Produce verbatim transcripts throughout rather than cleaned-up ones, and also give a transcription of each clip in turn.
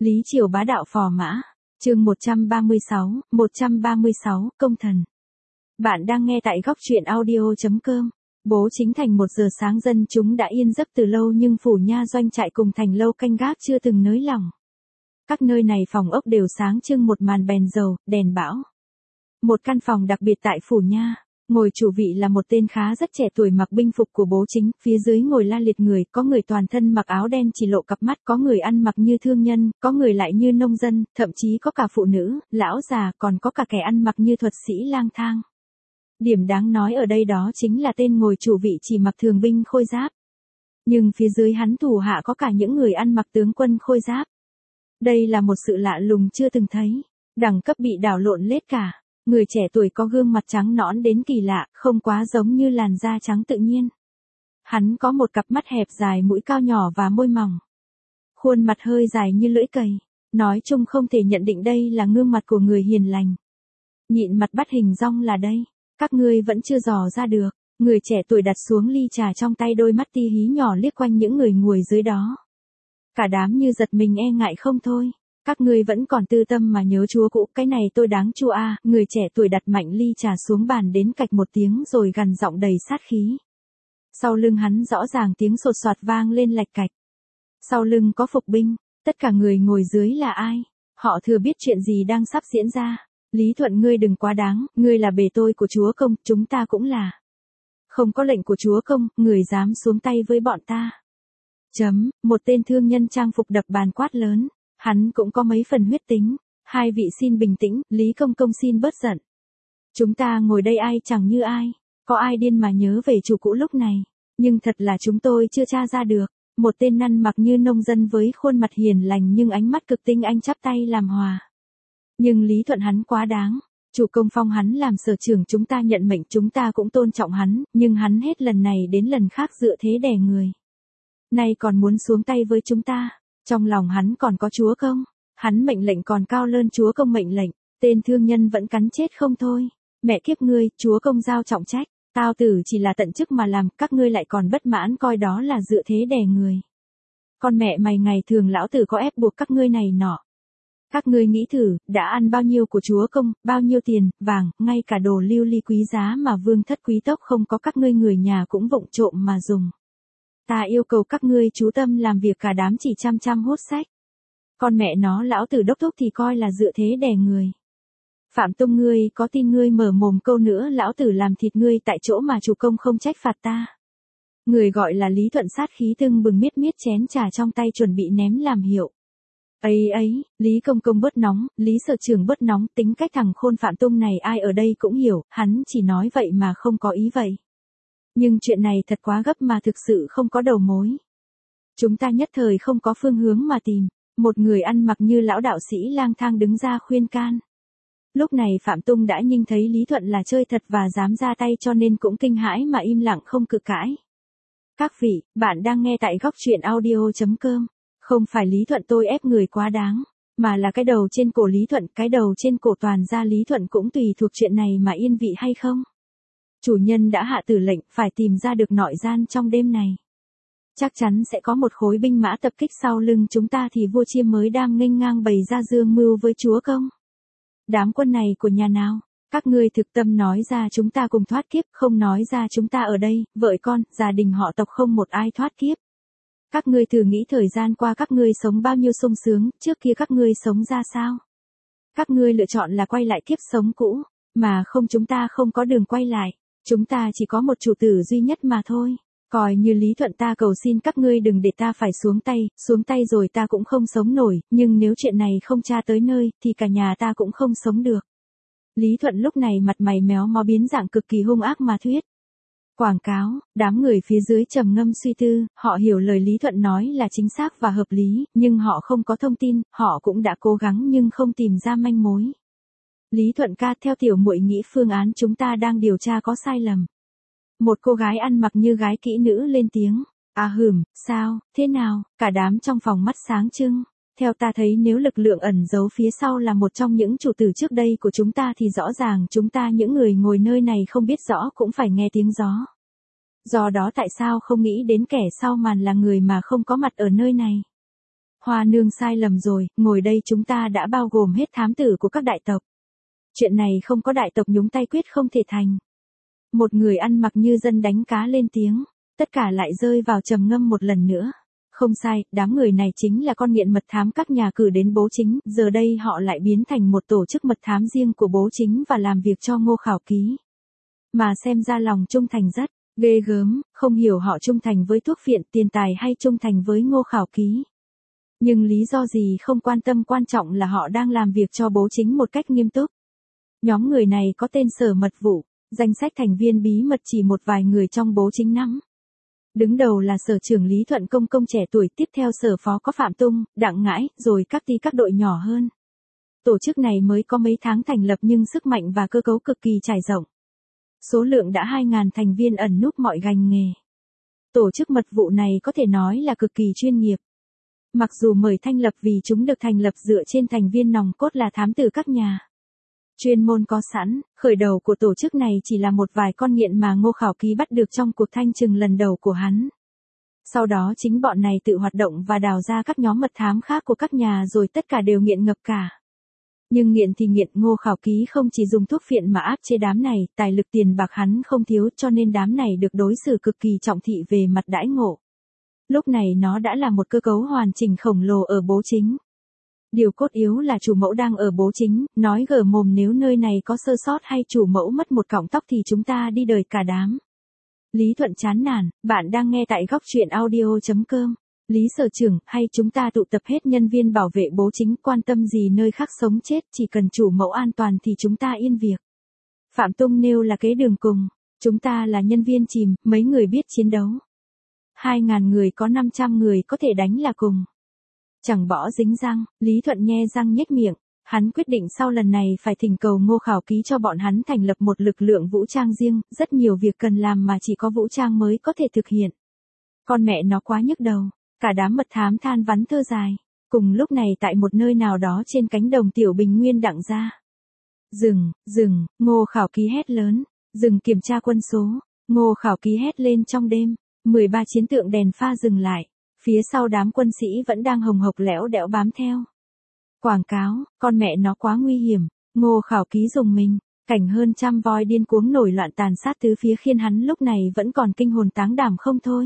Lý Triều bá đạo phò mã. Chương một trăm ba mươi sáu, một trăm ba mươi sáu, công thần. Bạn đang nghe tại góc truyện audio chấm com. Bố Chính Thành một giờ sáng dân chúng đã yên giấc từ lâu nhưng phủ nha doanh trại cùng thành lâu canh gác chưa từng nới lỏng. Các nơi này phòng ốc đều sáng trưng một màn bèn dầu, đèn bão. Một căn phòng đặc biệt tại phủ nha, ngồi chủ vị là một tên khá rất trẻ tuổi mặc binh phục của bố chính, phía dưới ngồi la liệt người, có người toàn thân mặc áo đen chỉ lộ cặp mắt, có người ăn mặc như thương nhân, có người lại như nông dân, thậm chí có cả phụ nữ, lão già, còn có cả kẻ ăn mặc như thuật sĩ lang thang. Điểm đáng nói ở đây đó chính là tên ngồi chủ vị chỉ mặc thường binh khôi giáp. Nhưng phía dưới hắn thủ hạ có cả những người ăn mặc tướng quân khôi giáp. Đây là một sự lạ lùng chưa từng thấy, đẳng cấp bị đảo lộn lết cả. Người trẻ tuổi có gương mặt trắng nõn đến kỳ lạ, không quá giống như làn da trắng tự nhiên. Hắn có một cặp mắt hẹp dài, mũi cao nhỏ và môi mỏng. Khuôn mặt hơi dài như lưỡi cày. Nói chung không thể nhận định đây là gương mặt của người hiền lành. Nhịn mặt bắt hình dong là đây. Các ngươi vẫn chưa dò ra được. Người trẻ tuổi đặt xuống ly trà trong tay, đôi mắt ti hí nhỏ liếc quanh những người ngồi dưới đó. Cả đám như giật mình e ngại không thôi. Các ngươi vẫn còn tư tâm mà nhớ chúa cũ, cái này tôi đáng chua a. À. Người trẻ tuổi đặt mạnh ly trà xuống bàn đến cạch một tiếng rồi gằn giọng đầy sát khí. Sau lưng hắn rõ ràng tiếng sột soạt vang lên lạch cạch. Sau lưng có phục binh, tất cả người ngồi dưới là ai? Họ thừa biết chuyện gì đang sắp diễn ra. Lý Thuận, ngươi đừng quá đáng, ngươi là bề tôi của chúa công, chúng ta cũng là. Không có lệnh của chúa công, người dám xuống tay với bọn ta. Chấm, một tên thương nhân trang phục đập bàn quát lớn. Hắn cũng có mấy phần huyết tính. Hai vị xin bình tĩnh, Lý công công xin bớt giận. Chúng ta ngồi đây ai chẳng như ai. Có ai điên mà nhớ về chủ cũ lúc này. Nhưng thật là chúng tôi chưa tra ra được. Một tên năn mặc như nông dân với khuôn mặt hiền lành nhưng ánh mắt cực tinh, anh chắp tay làm hòa. Nhưng Lý Thuận hắn quá đáng. Chủ công phong hắn làm sở trưởng, chúng ta nhận mệnh, chúng ta cũng tôn trọng hắn. Nhưng hắn hết lần này đến lần khác dựa thế đè người. Nay còn muốn xuống tay với chúng ta. Trong lòng hắn còn có chúa công, hắn mệnh lệnh còn cao hơn chúa công mệnh lệnh, tên thương nhân vẫn cắn chết không thôi. Mẹ kiếp ngươi, chúa công giao trọng trách, tao tử chỉ là tận chức mà làm, các ngươi lại còn bất mãn coi đó là dựa thế đè người. Con mẹ mày, ngày thường lão tử có ép buộc các ngươi này nọ. Các ngươi nghĩ thử, đã ăn bao nhiêu của chúa công, bao nhiêu tiền, vàng, ngay cả đồ lưu ly quý giá mà vương thất quý tộc không có, các ngươi người nhà cũng vụng trộm mà dùng. Ta yêu cầu các ngươi chú tâm làm việc, cả đám chỉ chăm chăm hốt sách. Con mẹ nó, lão tử đốc thúc thì coi là dựa thế đè người. Phạm Tung, ngươi có tin ngươi mở mồm câu nữa lão tử làm thịt ngươi tại chỗ mà chủ công không trách phạt ta. Người gọi là Lý Thuận sát khí tưng bừng, miết miết chén trà trong tay chuẩn bị ném làm hiệu. Ấy ấy, Lý công công bớt nóng, Lý sở trưởng bớt nóng, tính cách thằng khôn Phạm Tung này ai ở đây cũng hiểu, hắn chỉ nói vậy mà không có ý vậy. Nhưng chuyện này thật quá gấp mà thực sự không có đầu mối. Chúng ta nhất thời không có phương hướng mà tìm. Một người ăn mặc như lão đạo sĩ lang thang đứng ra khuyên can. Lúc này Phạm Tung đã nhìn thấy Lý Thuận là chơi thật và dám ra tay, cho nên cũng kinh hãi mà im lặng không cự cãi. Các vị, bạn đang nghe tại góc truyện audio chấm com. Không phải Lý Thuận tôi ép người quá đáng, mà là cái đầu trên cổ Lý Thuận, cái đầu trên cổ toàn gia Lý Thuận cũng tùy thuộc chuyện này mà yên vị hay không. Chủ nhân đã hạ tử lệnh, phải tìm ra được nội gian trong đêm này. Chắc chắn sẽ có một khối binh mã tập kích sau lưng chúng ta thì vua Chiêm mới đang nghênh ngang bày ra dương mưu với chúa công. Đám quân này của nhà nào? Các ngươi thực tâm nói ra chúng ta cùng thoát kiếp, không nói ra chúng ta ở đây, vợ con, gia đình họ tộc không một ai thoát kiếp. Các ngươi thử nghĩ thời gian qua các ngươi sống bao nhiêu sung sướng, trước kia các ngươi sống ra sao? Các ngươi lựa chọn là quay lại kiếp sống cũ, mà không, chúng ta không có đường quay lại. Chúng ta chỉ có một chủ tử duy nhất mà thôi. Coi như Lý Thuận, ta cầu xin các ngươi đừng để ta phải xuống tay, xuống tay rồi ta cũng không sống nổi, nhưng nếu chuyện này không tra tới nơi, thì cả nhà ta cũng không sống được. Lý Thuận lúc này mặt mày méo mó, biến dạng cực kỳ hung ác mà thuyết. Quảng cáo, đám người phía dưới trầm ngâm suy tư, họ hiểu lời Lý Thuận nói là chính xác và hợp lý, nhưng họ không có thông tin, họ cũng đã cố gắng nhưng không tìm ra manh mối. Lý Thuận ca, theo tiểu muội nghĩ phương án chúng ta đang điều tra có sai lầm. Một cô gái ăn mặc như gái kỹ nữ lên tiếng. À hừm, sao, thế nào? Cả đám trong phòng mắt sáng trưng. Theo ta thấy nếu lực lượng ẩn giấu phía sau là một trong những chủ tử trước đây của chúng ta thì rõ ràng chúng ta những người ngồi nơi này không biết rõ cũng phải nghe tiếng gió. Do đó tại sao không nghĩ đến kẻ sau màn là người mà không có mặt ở nơi này? Hoa nương sai lầm rồi, ngồi đây chúng ta đã bao gồm hết thám tử của các đại tộc. Chuyện này không có đại tộc nhúng tay quyết không thể thành. Một người ăn mặc như dân đánh cá lên tiếng, tất cả lại rơi vào trầm ngâm một lần nữa. Không sai, đám người này chính là con nghiện mật thám các nhà cử đến Bố Chính, giờ đây họ lại biến thành một tổ chức mật thám riêng của Bố Chính và làm việc cho Ngô Khảo Ký. Mà xem ra lòng trung thành rất ghê gớm, không hiểu họ trung thành với thuốc phiện, tiền tài hay trung thành với Ngô Khảo Ký. Nhưng lý do gì không quan tâm, quan trọng là họ đang làm việc cho Bố Chính một cách nghiêm túc. Nhóm người này có tên Sở Mật Vụ, danh sách thành viên bí mật chỉ một vài người trong Bố Chính nắm. Đứng đầu là Sở trưởng Lý Thuận Công Công trẻ tuổi, tiếp theo Sở Phó có Phạm Tung, Đặng Ngãi, rồi các ty các đội nhỏ hơn. Tổ chức này mới có mấy tháng thành lập nhưng sức mạnh và cơ cấu cực kỳ trải rộng. Số lượng đã hai nghìn thành viên ẩn núp mọi ngành nghề. Tổ chức mật vụ này có thể nói là cực kỳ chuyên nghiệp. Mặc dù mời thanh lập vì chúng được thành lập dựa trên thành viên nòng cốt là thám tử các nhà chuyên môn có sẵn, khởi đầu của tổ chức này chỉ là một vài con nghiện mà Ngô Khảo Ký bắt được trong cuộc thanh trừng lần đầu của hắn. Sau đó chính bọn này tự hoạt động và đào ra các nhóm mật thám khác của các nhà rồi tất cả đều nghiện ngập cả. Nhưng nghiện thì nghiện, Ngô Khảo Ký không chỉ dùng thuốc phiện mà áp chế đám này, tài lực tiền bạc hắn không thiếu cho nên đám này được đối xử cực kỳ trọng thị về mặt đãi ngộ. Lúc này nó đã là một cơ cấu hoàn chỉnh khổng lồ ở Bố Chính. Điều cốt yếu là chủ mẫu đang ở Bố Chính, nói gở mồm nếu nơi này có sơ sót hay chủ mẫu mất một cọng tóc thì chúng ta đi đời cả đám. Lý Thuận chán nản, bạn đang nghe tại góc truyện audio chấm com. Lý Sở trưởng, hay chúng ta tụ tập hết nhân viên bảo vệ Bố Chính, quan tâm gì nơi khác sống chết, chỉ cần chủ mẫu an toàn thì chúng ta yên việc. Phạm Tung nêu là kế đường cùng, chúng ta là nhân viên chìm, mấy người biết chiến đấu. Hai ngàn người có năm trăm người có thể đánh là cùng. Chẳng bỏ dính răng, Lý Thuận nhe răng nhếch miệng, hắn quyết định sau lần này phải thỉnh cầu Ngô Khảo Ký cho bọn hắn thành lập một lực lượng vũ trang riêng, rất nhiều việc cần làm mà chỉ có vũ trang mới có thể thực hiện. Con mẹ nó quá nhức đầu, cả đám mật thám than vắn thơ dài. Cùng lúc này tại một nơi nào đó trên cánh đồng Tiểu Bình Nguyên Đặng gia. Dừng, dừng, Ngô Khảo Ký hét lớn, dừng kiểm tra quân số, Ngô Khảo Ký hét lên trong đêm, mười ba chiến tượng đèn pha dừng lại. Phía sau đám quân sĩ vẫn đang hồng hộc lẽo đẽo bám theo. Quảng cáo, con mẹ nó quá nguy hiểm, Ngô Khảo Ký dùng mình, cảnh hơn trăm voi điên cuống nổi loạn tàn sát tứ phía khiến hắn lúc này vẫn còn kinh hồn táng đảm không thôi.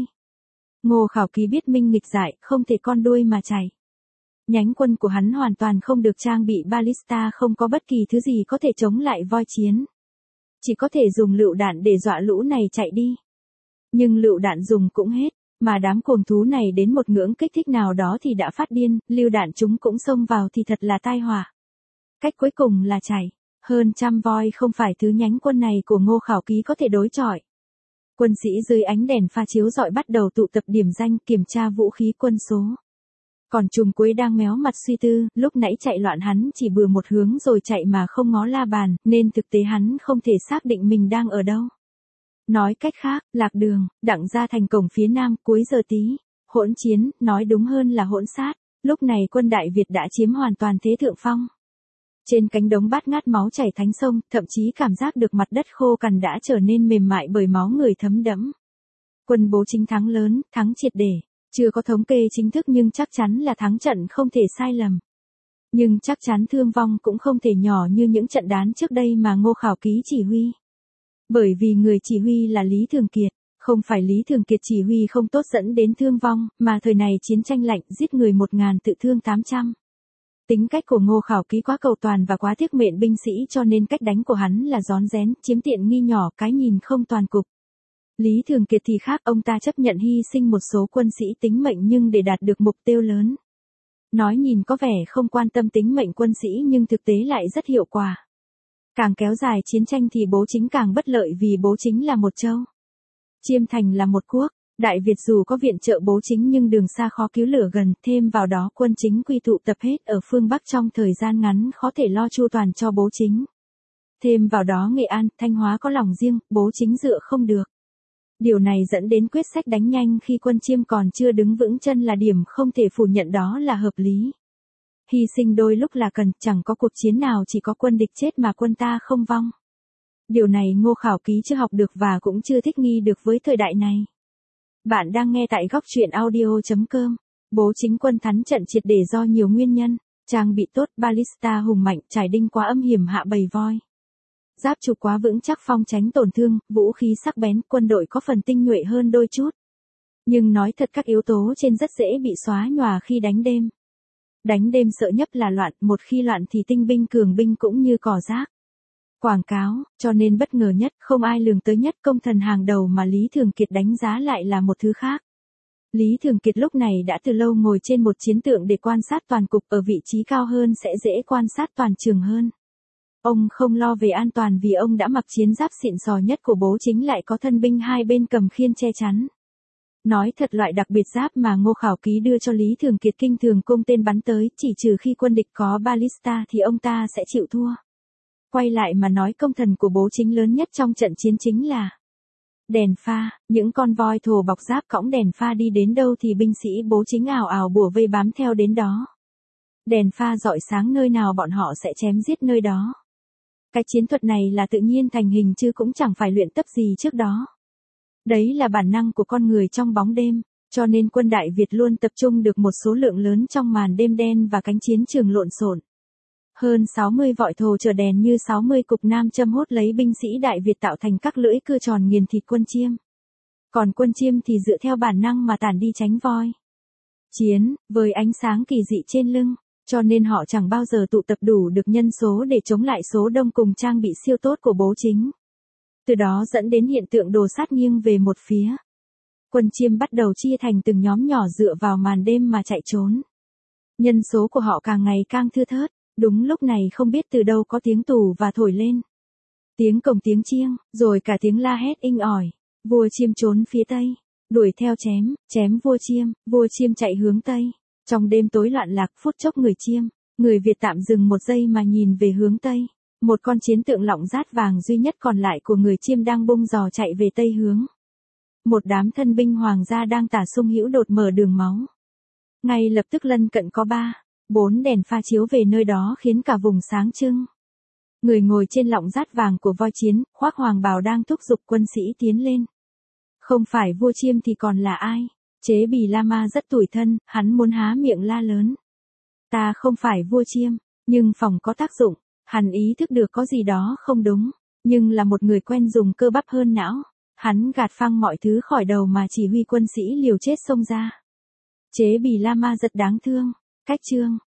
Ngô Khảo Ký biết minh nghịch dại, không thể con đuôi mà chạy. Nhánh quân của hắn hoàn toàn không được trang bị ballista, không có bất kỳ thứ gì có thể chống lại voi chiến. Chỉ có thể dùng lựu đạn để dọa lũ này chạy đi. Nhưng lựu đạn dùng cũng hết. Mà đám cuồng thú này đến một ngưỡng kích thích nào đó thì đã phát điên, lưu đạn chúng cũng xông vào thì thật là tai họa. Cách cuối cùng là chạy, hơn trăm voi không phải thứ nhánh quân này của Ngô Khảo Ký có thể đối chọi. Quân sĩ dưới ánh đèn pha chiếu rọi bắt đầu tụ tập điểm danh kiểm tra vũ khí quân số. Còn Trùm Quế đang méo mặt suy tư, lúc nãy chạy loạn hắn chỉ bừa một hướng rồi chạy mà không ngó la bàn, nên thực tế hắn không thể xác định mình đang ở đâu. Nói cách khác, lạc đường, Đặng gia thành cổng phía nam, cuối giờ tí, hỗn chiến, nói đúng hơn là hỗn sát, lúc này quân Đại Việt đã chiếm hoàn toàn thế thượng phong. Trên cánh đống bát ngát máu chảy thánh sông, thậm chí cảm giác được mặt đất khô cằn đã trở nên mềm mại bởi máu người thấm đẫm. Quân Bố Chính thắng lớn, thắng triệt để, chưa có thống kê chính thức nhưng chắc chắn là thắng trận không thể sai lầm. Nhưng chắc chắn thương vong cũng không thể nhỏ như những trận đán trước đây mà Ngô Khảo Ký chỉ huy. Bởi vì người chỉ huy là Lý Thường Kiệt, không phải Lý Thường Kiệt chỉ huy không tốt dẫn đến thương vong, mà thời này chiến tranh lạnh giết người một ngàn tự thương tám trăm. Tính cách của Ngô Khảo Ký quá cầu toàn và quá tiếc mệnh binh sĩ cho nên cách đánh của hắn là rón rén, chiếm tiện nghi nhỏ, cái nhìn không toàn cục. Lý Thường Kiệt thì khác, ông ta chấp nhận hy sinh một số quân sĩ tính mệnh nhưng để đạt được mục tiêu lớn. Nói nhìn có vẻ không quan tâm tính mệnh quân sĩ nhưng thực tế lại rất hiệu quả. Càng kéo dài chiến tranh thì Bố Chính càng bất lợi vì Bố Chính là một châu. Chiêm Thành là một quốc, Đại Việt dù có viện trợ Bố Chính nhưng đường xa khó cứu lửa gần, thêm vào đó quân chính quy tụ tập hết ở phương Bắc trong thời gian ngắn khó thể lo chu toàn cho Bố Chính. Thêm vào đó Nghệ An, Thanh Hóa có lòng riêng, Bố Chính dựa không được. Điều này dẫn đến quyết sách đánh nhanh khi quân Chiêm còn chưa đứng vững chân là điểm không thể phủ nhận, đó là hợp lý. Hy sinh đôi lúc là cần, chẳng có cuộc chiến nào chỉ có quân địch chết mà quân ta không vong. Điều này Ngô Khảo Ký chưa học được và cũng chưa thích nghi được với thời đại này. Bạn đang nghe tại góc truyện audio chấm com. Bố chính quân thắng trận triệt để do nhiều nguyên nhân, trang bị tốt, ballista hùng mạnh, trải đinh quá âm hiểm hạ bầy voi. Giáp trụ quá vững chắc phong tránh tổn thương, vũ khí sắc bén, quân đội có phần tinh nhuệ hơn đôi chút. Nhưng nói thật các yếu tố trên rất dễ bị xóa nhòa khi đánh đêm. Đánh đêm sợ nhất là loạn, một khi loạn thì tinh binh cường binh cũng như cỏ rác. Quảng cáo, cho nên bất ngờ nhất, không ai lường tới nhất công thần hàng đầu mà Lý Thường Kiệt đánh giá lại là một thứ khác. Lý Thường Kiệt lúc này đã từ lâu ngồi trên một chiến tượng để quan sát toàn cục, ở vị trí cao hơn sẽ dễ quan sát toàn trường hơn. Ông không lo về an toàn vì ông đã mặc chiến giáp xịn sò nhất của bố chính lại có thân binh hai bên cầm khiên che chắn. Nói thật loại đặc biệt giáp mà Ngô Khảo Ký đưa cho Lý Thường Kiệt kinh thường cung tên bắn tới, chỉ trừ khi quân địch có ballista thì ông ta sẽ chịu thua. Quay lại mà nói công thần của bố chính lớn nhất trong trận chiến chính là đèn pha, những con voi thồ bọc giáp cõng đèn pha đi đến đâu thì binh sĩ bố chính ào ào bủa vây bám theo đến đó. Đèn pha rọi sáng nơi nào bọn họ sẽ chém giết nơi đó. Cái chiến thuật này là tự nhiên thành hình chứ cũng chẳng phải luyện tập gì trước đó. Đấy là bản năng của con người trong bóng đêm, cho nên quân Đại Việt luôn tập trung được một số lượng lớn trong màn đêm đen và cánh chiến trường lộn xộn. Hơn sáu mươi vọi thồ chở đèn như sáu mươi cục nam châm hốt lấy binh sĩ Đại Việt tạo thành các lưỡi cưa tròn nghiền thịt quân Chiêm. Còn quân Chiêm thì dựa theo bản năng mà tản đi tránh voi. Chiến, với ánh sáng kỳ dị trên lưng, cho nên họ chẳng bao giờ tụ tập đủ được nhân số để chống lại số đông cùng trang bị siêu tốt của bố chính. Từ đó dẫn đến hiện tượng đồ sát nghiêng về một phía. Quân Chiêm bắt đầu chia thành từng nhóm nhỏ dựa vào màn đêm mà chạy trốn. Nhân số của họ càng ngày càng thưa thớt, đúng lúc này không biết từ đâu có tiếng tù và thổi lên. Tiếng cồng tiếng chiêng, rồi cả tiếng la hét inh ỏi. Vua Chiêm trốn phía tây, đuổi theo chém, chém vua Chiêm, vua Chiêm chạy hướng tây. Trong đêm tối loạn lạc phút chốc người Chiêm, người Việt tạm dừng một giây mà nhìn về hướng tây. Một con chiến tượng lọng rát vàng duy nhất còn lại của người Chiêm đang bung giò chạy về tây hướng. Một đám thân binh hoàng gia đang tả sung hữu đột mở đường máu. Ngay lập tức lân cận có ba, bốn đèn pha chiếu về nơi đó khiến cả vùng sáng trưng. Người ngồi trên lọng rát vàng của voi chiến, khoác hoàng bào đang thúc giục quân sĩ tiến lên. Không phải vua Chiêm thì còn là ai? Chế Bì La Ma rất tủi thân, hắn muốn há miệng la lớn. Ta không phải vua Chiêm, nhưng phòng có tác dụng. Hắn ý thức được có gì đó không đúng, nhưng là một người quen dùng cơ bắp hơn não. Hắn gạt phăng mọi thứ khỏi đầu mà chỉ huy quân sĩ liều chết xông ra. Chế Bì La Ma rất đáng thương. Cách chương